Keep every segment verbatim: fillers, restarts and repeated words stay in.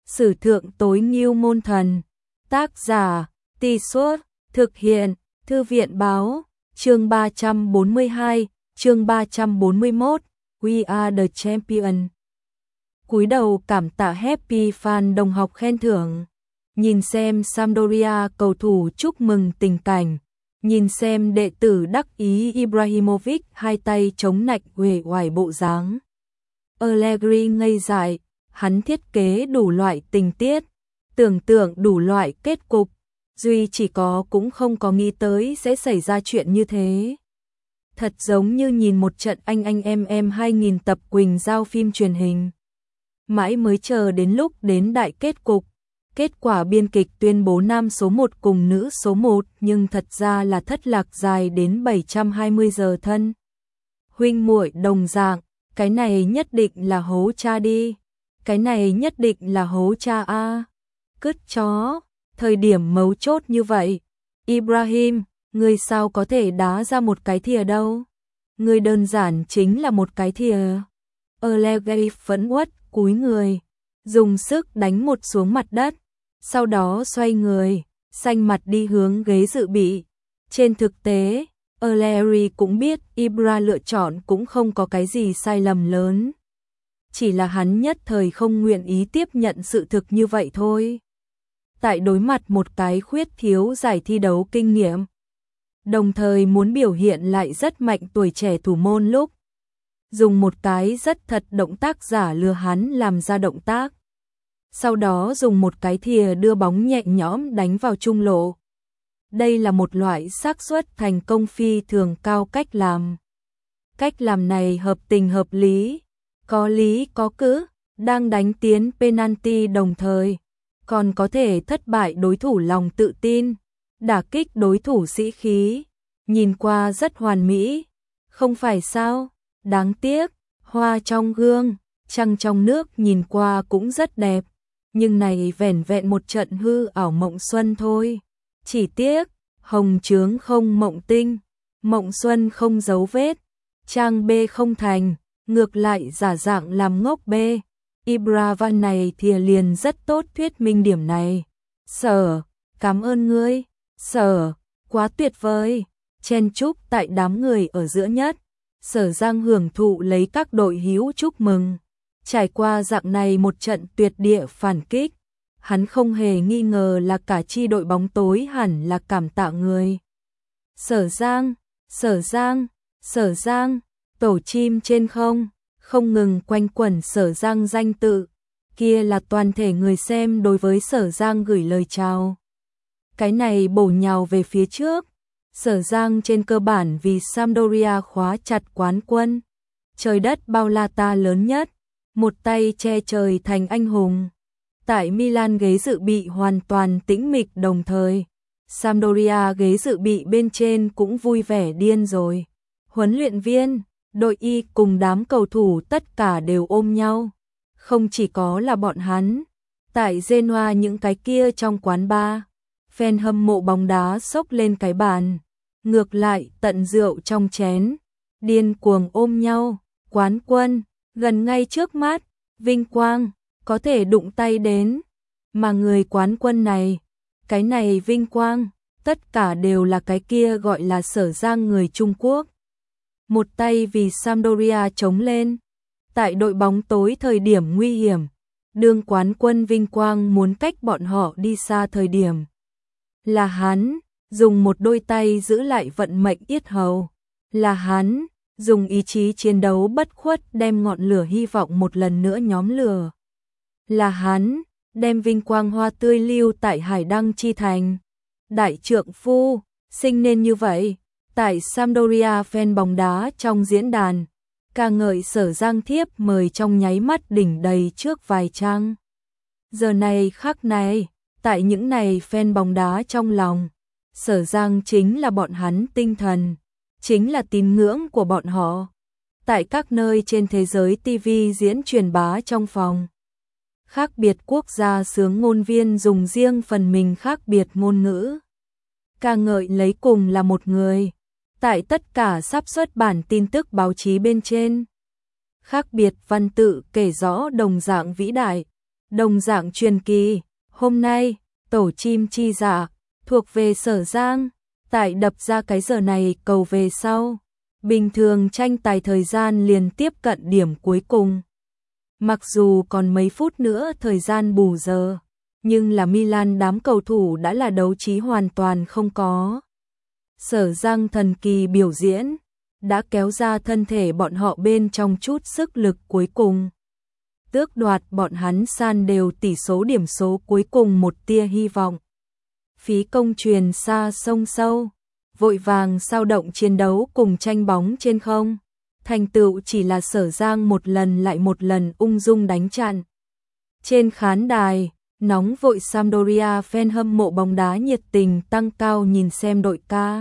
Sử thượng tối ngưu môn thần. Tác giả, Tì Suốt, thực hiện, Thư viện Báo, chương ba trăm bốn mươi hai, chương ba trăm bốn mươi mốt, We are the champion. Cúi đầu cảm tạ Happy Fan đồng học khen thưởng. Nhìn xem Sampdoria cầu thủ chúc mừng tình cảnh. Nhìn xem đệ tử đắc ý Ibrahimovic hai tay chống nạnh uể oải bộ dáng. Allegri ngây dại, hắn thiết kế đủ loại tình tiết, tưởng tượng đủ loại kết cục, duy chỉ có cũng không có nghĩ tới sẽ xảy ra chuyện như thế. Thật giống như nhìn một trận anh anh em em hai nghìn tập Quỳnh Giao phim truyền hình. Mãi mới chờ đến lúc đến đại kết cục. Kết quả biên kịch tuyên bố nam số một cùng nữ số một, nhưng thật ra là thất lạc dài đến bảy trăm hai mươi giờ thân. Huynh muội đồng dạng, cái này nhất định là hố cha đi. Cái này nhất định là hố cha a. Cứt chó, thời điểm mấu chốt như vậy. Ibrahim, ngươi sao có thể đá ra một cái thìa đâu? Ngươi đơn giản chính là một cái thìa. Allegri phẫn uất cúi người, dùng sức đánh một xuống mặt đất, sau đó xoay người, xanh mặt đi hướng ghế dự bị. Trên thực tế, Allegri cũng biết Ibra lựa chọn cũng không có cái gì sai lầm lớn. Chỉ là hắn nhất thời không nguyện ý tiếp nhận sự thực như vậy thôi. Tại đối mặt một cái khuyết thiếu giải thi đấu kinh nghiệm, đồng thời muốn biểu hiện lại rất mạnh tuổi trẻ thủ môn lúc, dùng một cái rất thật động tác giả lừa hắn làm ra động tác. Sau đó dùng một cái thìa đưa bóng nhẹ nhõm đánh vào trung lộ. Đây là một loại xác suất thành công phi thường cao cách làm. Cách làm này hợp tình hợp lý, có lý có cữ, đang đánh tiến penalty đồng thời, còn có thể thất bại đối thủ lòng tự tin, đả kích đối thủ sĩ khí, nhìn qua rất hoàn mỹ, không phải sao? Đáng tiếc, hoa trong gương, trăng trong nước nhìn qua cũng rất đẹp, nhưng này vẻn vẹn một trận hư ảo mộng xuân thôi. Chỉ tiếc, hồng trướng không mộng tinh, mộng xuân không dấu vết, trang B không thành, ngược lại giả dạng làm ngốc B. Ibra văn này thì liền rất tốt thuyết minh điểm này. Sở, cảm ơn ngươi, Sở, quá tuyệt vời. Chen chúc tại đám người ở giữa nhất. Sở Giang hưởng thụ lấy các đội hữu chúc mừng. Trải qua dạng này một trận tuyệt địa phản kích, hắn không hề nghi ngờ là cả chi đội bóng tối hẳn là cảm tạ người. Sở Giang, Sở Giang, Sở Giang, tổ chim trên không, không ngừng quanh quẩn Sở Giang danh tự. Kia là toàn thể người xem đối với Sở Giang gửi lời chào. Cái này bổ nhào về phía trước. Sở Giang trên cơ bản vì Sampdoria khóa chặt quán quân. Trời đất bao la ta lớn nhất, một tay che trời thành anh hùng. Tại Milan ghế dự bị hoàn toàn tĩnh mịch đồng thời. Sampdoria ghế dự bị bên trên cũng vui vẻ điên rồi. Huấn luyện viên, đội y cùng đám cầu thủ tất cả đều ôm nhau. Không chỉ có là bọn hắn. Tại Genoa những cái kia trong quán bar, fan hâm mộ bóng đá xốc lên cái bàn. Ngược lại tận rượu trong chén, điên cuồng ôm nhau, quán quân, gần ngay trước mắt, vinh quang, có thể đụng tay đến. Mà người quán quân này, cái này vinh quang, tất cả đều là cái kia gọi là Sở Giang người Trung Quốc. Một tay vì Sampdoria chống lên, tại đội bóng tối thời điểm nguy hiểm, đương quán quân vinh quang muốn cách bọn họ đi xa thời điểm. Là hắn. Dùng một đôi tay giữ lại vận mệnh yết hầu. Là hắn, dùng ý chí chiến đấu bất khuất đem ngọn lửa hy vọng một lần nữa nhóm lửa. Là hắn, đem vinh quang hoa tươi lưu tại Hải Đăng chi thành. Đại trượng phu, sinh nên như vậy. Tại Sampdoria fan bóng đá trong diễn đàn, ca ngợi Sở Giang thiếp mời trong nháy mắt đỉnh đầy trước vài trang. Giờ này khắc này, tại những này fan bóng đá trong lòng, Sở Giang chính là bọn hắn tinh thần, chính là tín ngưỡng của bọn họ. Tại các nơi trên thế giới ti vi diễn truyền bá trong phòng. Khác biệt quốc gia xướng ngôn viên dùng riêng phần mình khác biệt ngôn ngữ. Ca ngợi lấy cùng là một người. Tại tất cả sắp xuất bản tin tức báo chí bên trên. Khác biệt văn tự kể rõ đồng dạng vĩ đại. Đồng dạng truyền kỳ, hôm nay, tổ chim chi dạ, thuộc về Sở Giang, tại đập ra cái giờ này cầu về sau. Bình thường tranh tài thời gian liền tiếp cận điểm cuối cùng. Mặc dù còn mấy phút nữa thời gian bù giờ, nhưng là Milan đám cầu thủ đã là đấu trí hoàn toàn không có. Sở Giang thần kỳ biểu diễn, đã kéo ra thân thể bọn họ bên trong chút sức lực cuối cùng. Tước đoạt bọn hắn san đều tỷ số điểm số cuối cùng một tia hy vọng. Phí công truyền xa sông sâu, vội vàng sao động chiến đấu cùng tranh bóng trên không. Thành tựu chỉ là Sở Giang một lần lại một lần ung dung đánh chặn. Trên khán đài, nóng vội Sampdoria fan hâm mộ bóng đá nhiệt tình tăng cao nhìn xem đội ca.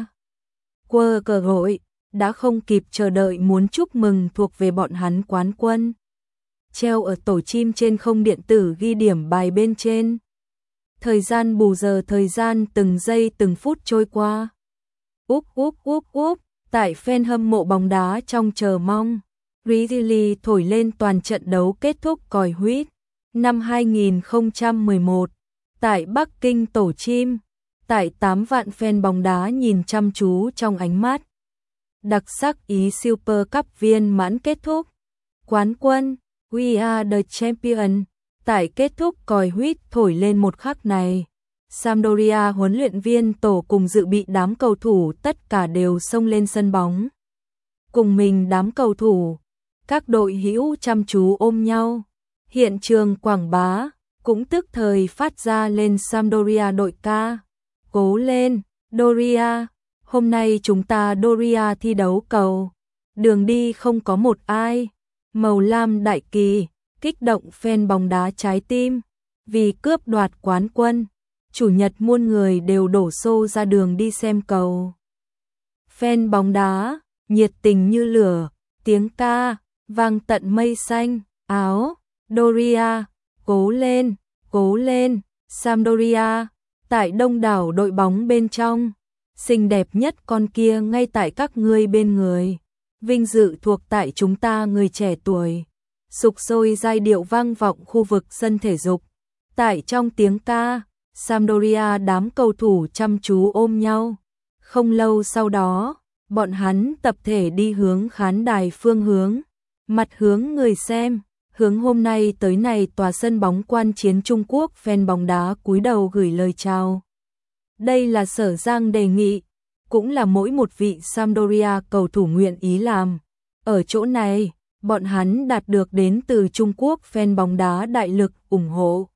Quơ cờ hội, đã không kịp chờ đợi muốn chúc mừng thuộc về bọn hắn quán quân. Treo ở tổ chim trên không điện tử ghi điểm bài bên trên. Thời gian bù giờ thời gian từng giây từng phút trôi qua. Úp úp úp úp, tại fan hâm mộ bóng đá trong chờ mong. Ridley thổi lên toàn trận đấu kết thúc còi huýt. Năm hai nghìn không trăm mười một, tại Bắc Kinh tổ chim, tại tám vạn fan bóng đá nhìn chăm chú trong ánh mắt. Đặc sắc Ý Super Cup viên mãn kết thúc. Quán quân, We are the champion. Tại kết thúc còi huýt thổi lên một khắc này, Sampdoria huấn luyện viên tổ cùng dự bị đám cầu thủ tất cả đều xông lên sân bóng. Cùng mình đám cầu thủ, các đội hữu chăm chú ôm nhau. Hiện trường quảng bá cũng tức thời phát ra lên Sampdoria đội ca. Cố lên, Doria, hôm nay chúng ta Doria thi đấu cầu. Đường đi không có một ai. Màu lam đại kỳ, kích động fan bóng đá trái tim. Vì cướp đoạt quán quân, chủ nhật muôn người đều đổ xô ra đường đi xem cầu. Fan bóng đá, nhiệt tình như lửa, tiếng ca, vang tận mây xanh, áo. Doria, cố lên, cố lên, Sampdoria, tại đông đảo đội bóng bên trong, xinh đẹp nhất con kia ngay tại các ngươi bên người, vinh dự thuộc tại chúng ta người trẻ tuổi. Sục sôi giai điệu vang vọng khu vực sân thể dục, tại trong tiếng ca, Sampdoria đám cầu thủ chăm chú ôm nhau. Không lâu sau đó, bọn hắn tập thể đi hướng khán đài phương hướng, mặt hướng người xem. Hướng hôm nay tới này tòa sân bóng quan chiến Trung Quốc fan bóng đá cúi đầu gửi lời chào. Đây là Sở Giang đề nghị, cũng là mỗi một vị Sampdoria cầu thủ nguyện ý làm. Ở chỗ này, bọn hắn đạt được đến từ Trung Quốc fan bóng đá đại lực ủng hộ.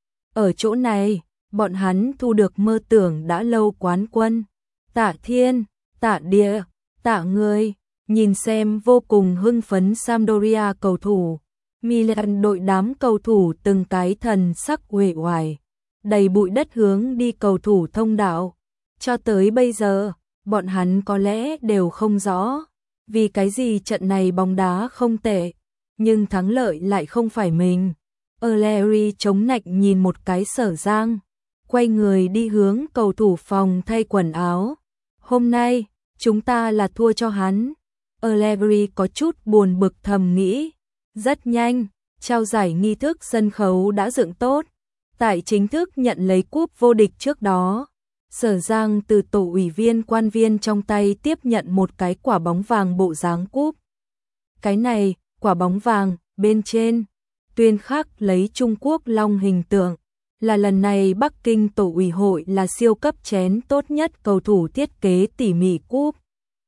Ở chỗ này, bọn hắn thu được mơ tưởng đã lâu quán quân. Tạ thiên, tạ địa, tạ người, nhìn xem vô cùng hưng phấn Sampdoria cầu thủ. Milan đội đám cầu thủ từng cái thần sắc uể oải, đầy bụi đất hướng đi cầu thủ thông đạo. Cho tới bây giờ, bọn hắn có lẽ đều không rõ vì cái gì trận này bóng đá không tệ, nhưng thắng lợi lại không phải mình. O'Leary chống nạnh nhìn một cái Sở Giang, quay người đi hướng cầu thủ phòng thay quần áo. Hôm nay, chúng ta là thua cho hắn. O'Leary có chút buồn bực thầm nghĩ. Rất nhanh, trao giải nghi thức sân khấu đã dựng tốt. Tại chính thức nhận lấy cúp vô địch trước đó, Sở Giang từ tổ ủy viên quan viên trong tay tiếp nhận một cái quả bóng vàng bộ dáng cúp. Cái này, quả bóng vàng, bên trên, tuyên khắc lấy Trung Quốc long hình tượng, là lần này Bắc Kinh tổ ủy hội là siêu cấp chén tốt nhất cầu thủ thiết kế tỉ mỉ cúp.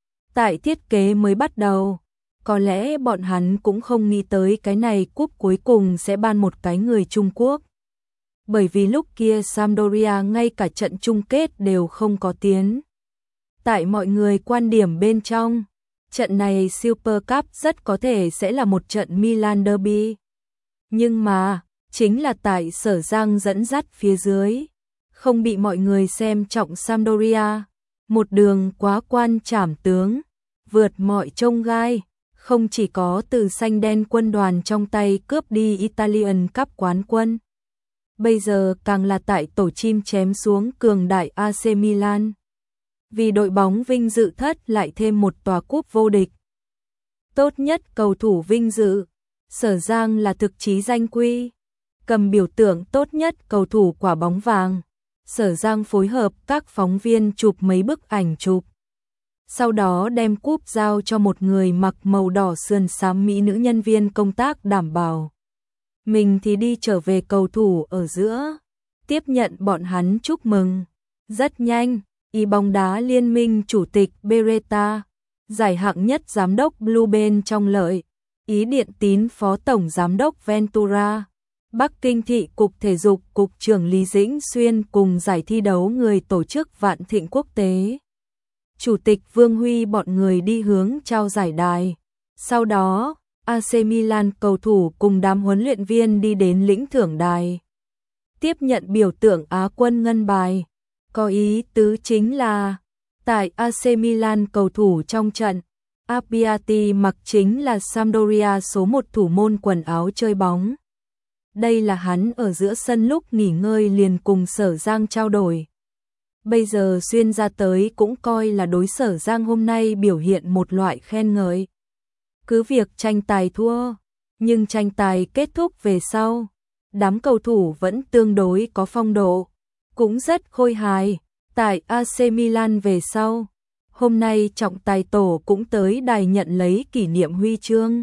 Tại thiết kế mới bắt đầu, có lẽ bọn hắn cũng không nghĩ tới cái này cúp cuối cùng sẽ ban một cái người Trung Quốc. Bởi vì lúc kia Sampdoria ngay cả trận chung kết đều không có tiến. Tại mọi người quan điểm bên trong, trận này Super Cup rất có thể sẽ là một trận Milan Derby. Nhưng mà, chính là tại Sở Giang dẫn dắt phía dưới, không bị mọi người xem trọng Sampdoria. Một đường quá quan trảm tướng, vượt mọi chông gai. Không chỉ có từ xanh đen quân đoàn trong tay cướp đi Italian Cup quán quân, bây giờ càng là tại tổ chim chém xuống cường đại a xê Milan. Vì đội bóng vinh dự thất lại thêm một tòa cúp vô địch. Tốt nhất cầu thủ vinh dự, Sở Giang là thực chí danh quy. cầm biểu tượng tốt nhất cầu thủ quả bóng vàng. Sở Giang phối hợp các phóng viên chụp mấy bức ảnh chụp. Sau đó đem cúp giao cho một người mặc màu đỏ sườn xám mỹ nữ nhân viên công tác đảm bảo. Mình thì đi trở về cầu thủ ở giữa, tiếp nhận bọn hắn chúc mừng. Rất nhanh, Y bóng đá liên minh chủ tịch Beretta, giải hạng nhất giám đốc Bluebell trong lợi, Ý Điện Tín phó tổng giám đốc Ventura, Bắc Kinh thị cục thể dục cục trưởng Lý Dĩnh Xuyên cùng giải thi đấu người tổ chức Vạn Thịnh Quốc tế. Chủ tịch Vương Huy bọn người đi hướng trao giải đài. Sau đó, a xê Milan cầu thủ cùng đám huấn luyện viên đi đến lĩnh thưởng đài. Tiếp nhận biểu tượng Á quân ngân bài. Có ý tứ chính là, tại a xê Milan cầu thủ trong trận, Appiati mặc chính là Sampdoria số một thủ môn quần áo chơi bóng. Đây là hắn ở giữa sân lúc nghỉ ngơi liền cùng Sở Giang trao đổi. Bây giờ xuyên ra tới cũng coi là đối Sở Giang hôm nay biểu hiện một loại khen ngợi. Cứ việc tranh tài thua, nhưng tranh tài kết thúc về sau, đám cầu thủ vẫn tương đối có phong độ, cũng rất khôi hài. Tại a xê Milan về sau, hôm nay trọng tài tổ cũng tới đài nhận lấy kỷ niệm huy chương.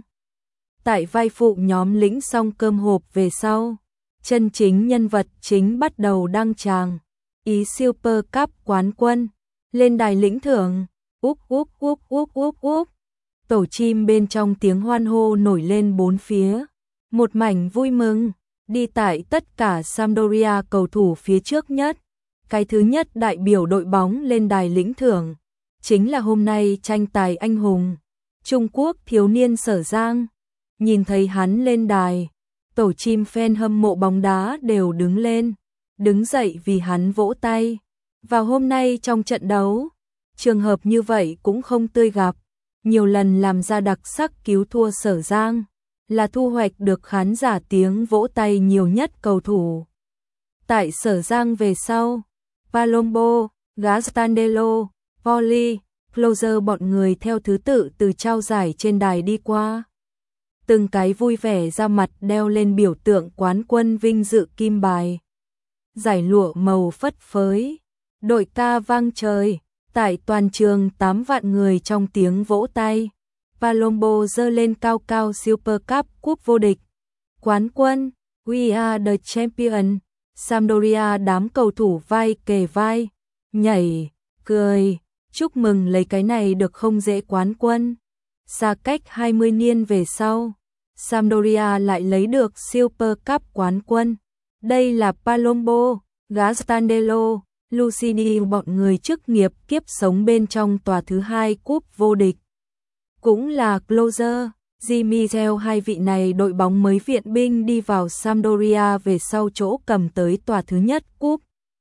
Tại vai phụ nhóm lĩnh xong cơm hộp về sau, chân chính nhân vật chính bắt đầu đăng tràng. Ý Super Cup quán quân, lên đài lĩnh thưởng, úp úp úp úp úp úp. Tổ chim bên trong tiếng hoan hô nổi lên bốn phía, một mảnh vui mừng, đi tại tất cả Sampdoria cầu thủ phía trước nhất. Cái thứ nhất đại biểu đội bóng lên đài lĩnh thưởng, chính là hôm nay tranh tài anh hùng, Trung Quốc thiếu niên Sở Giang. Nhìn thấy hắn lên đài, tổ chim fan hâm mộ bóng đá đều đứng lên, đứng dậy vì hắn vỗ tay. Vào hôm nay trong trận đấu, trường hợp như vậy cũng không tươi gặp, nhiều lần làm ra đặc sắc cứu thua Sở Giang, là thu hoạch được khán giả tiếng vỗ tay nhiều nhất cầu thủ. Tại Sở Giang về sau, Palombo, Gastandello, Poli, Closer bọn người theo thứ tự từ trao giải trên đài đi qua. Từng cái vui vẻ ra mặt đeo lên biểu tượng quán quân vinh dự kim bài. Giải lụa màu phất phới, đội ca vang trời, tại toàn trường tám vạn người trong tiếng vỗ tay. Palombo giơ lên cao cao Super Cup cúp vô địch. Quán quân, we are the champion. Sampdoria đám cầu thủ vai kề vai, nhảy, cười, chúc mừng lấy cái này được không dễ quán quân. Xa cách hai mươi niên về sau, Sampdoria lại lấy được Super Cup quán quân. Đây là Palombo, Gastandello, Lucini bọn người chức nghiệp kiếp sống bên trong tòa thứ hai cúp vô địch. Cũng là Closer, Gimizel hai vị này đội bóng mới viện binh đi vào Sampdoria về sau chỗ cầm tới tòa thứ nhất cúp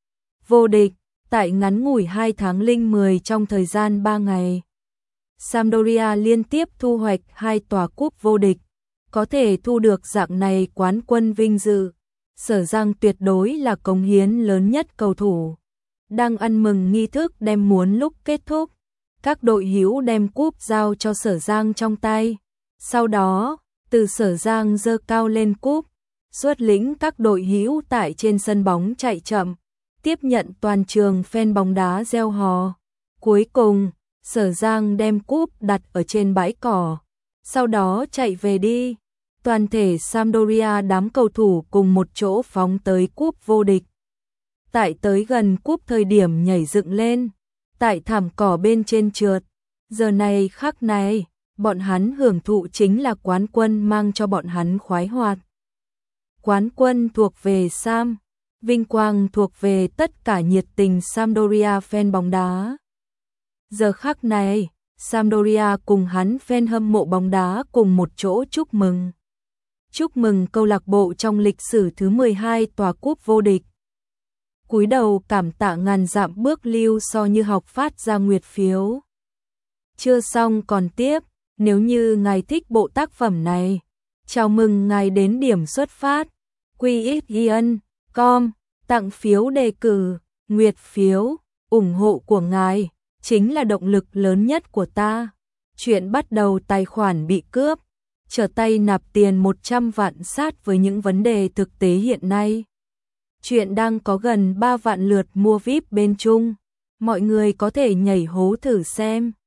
vô địch, tại ngắn ngủi hai tháng linh mười trong thời gian ba ngày. Sampdoria liên tiếp thu hoạch hai tòa cúp vô địch, có thể thu được dạng này quán quân vinh dự. Sở Giang tuyệt đối là cống hiến lớn nhất cầu thủ. Đang ăn mừng nghi thức đem muốn lúc kết thúc, các đội hữu đem cúp giao cho Sở Giang trong tay. Sau đó, từ Sở Giang giơ cao lên cúp, xuất lĩnh các đội hữu tại trên sân bóng chạy chậm, tiếp nhận toàn trường fan bóng đá reo hò. Cuối cùng, Sở Giang đem cúp đặt ở trên bãi cỏ, sau đó chạy về đi. Toàn thể Sampdoria đám cầu thủ cùng một chỗ phóng tới cúp vô địch. Tại tới gần cúp thời điểm nhảy dựng lên, tại thảm cỏ bên trên trượt. Giờ này khắc này, bọn hắn hưởng thụ chính là quán quân mang cho bọn hắn khoái hoạt. Quán quân thuộc về Sam, vinh quang thuộc về tất cả nhiệt tình Sampdoria fan bóng đá. Giờ khắc này, Sampdoria cùng hắn fan hâm mộ bóng đá cùng một chỗ chúc mừng. Chúc mừng câu lạc bộ trong lịch sử thứ mười hai tòa cúp vô địch. Cúi đầu cảm tạ ngàn dặm bước lưu so như học phát ra nguyệt phiếu. Chưa xong còn tiếp, nếu như ngài thích bộ tác phẩm này, chào mừng ngài đến điểm xuất phát. quy ích ian chấm com, tặng phiếu đề cử, nguyệt phiếu, ủng hộ của ngài, chính là động lực lớn nhất của ta. Chuyện bắt đầu tài khoản bị cướp. trở tay nạp tiền một trăm vạn sát với những vấn đề thực tế hiện nay. Chuyện đang có gần ba vạn lượt mua vi ai pi bên Trung. Mọi người có thể nhảy hố thử xem.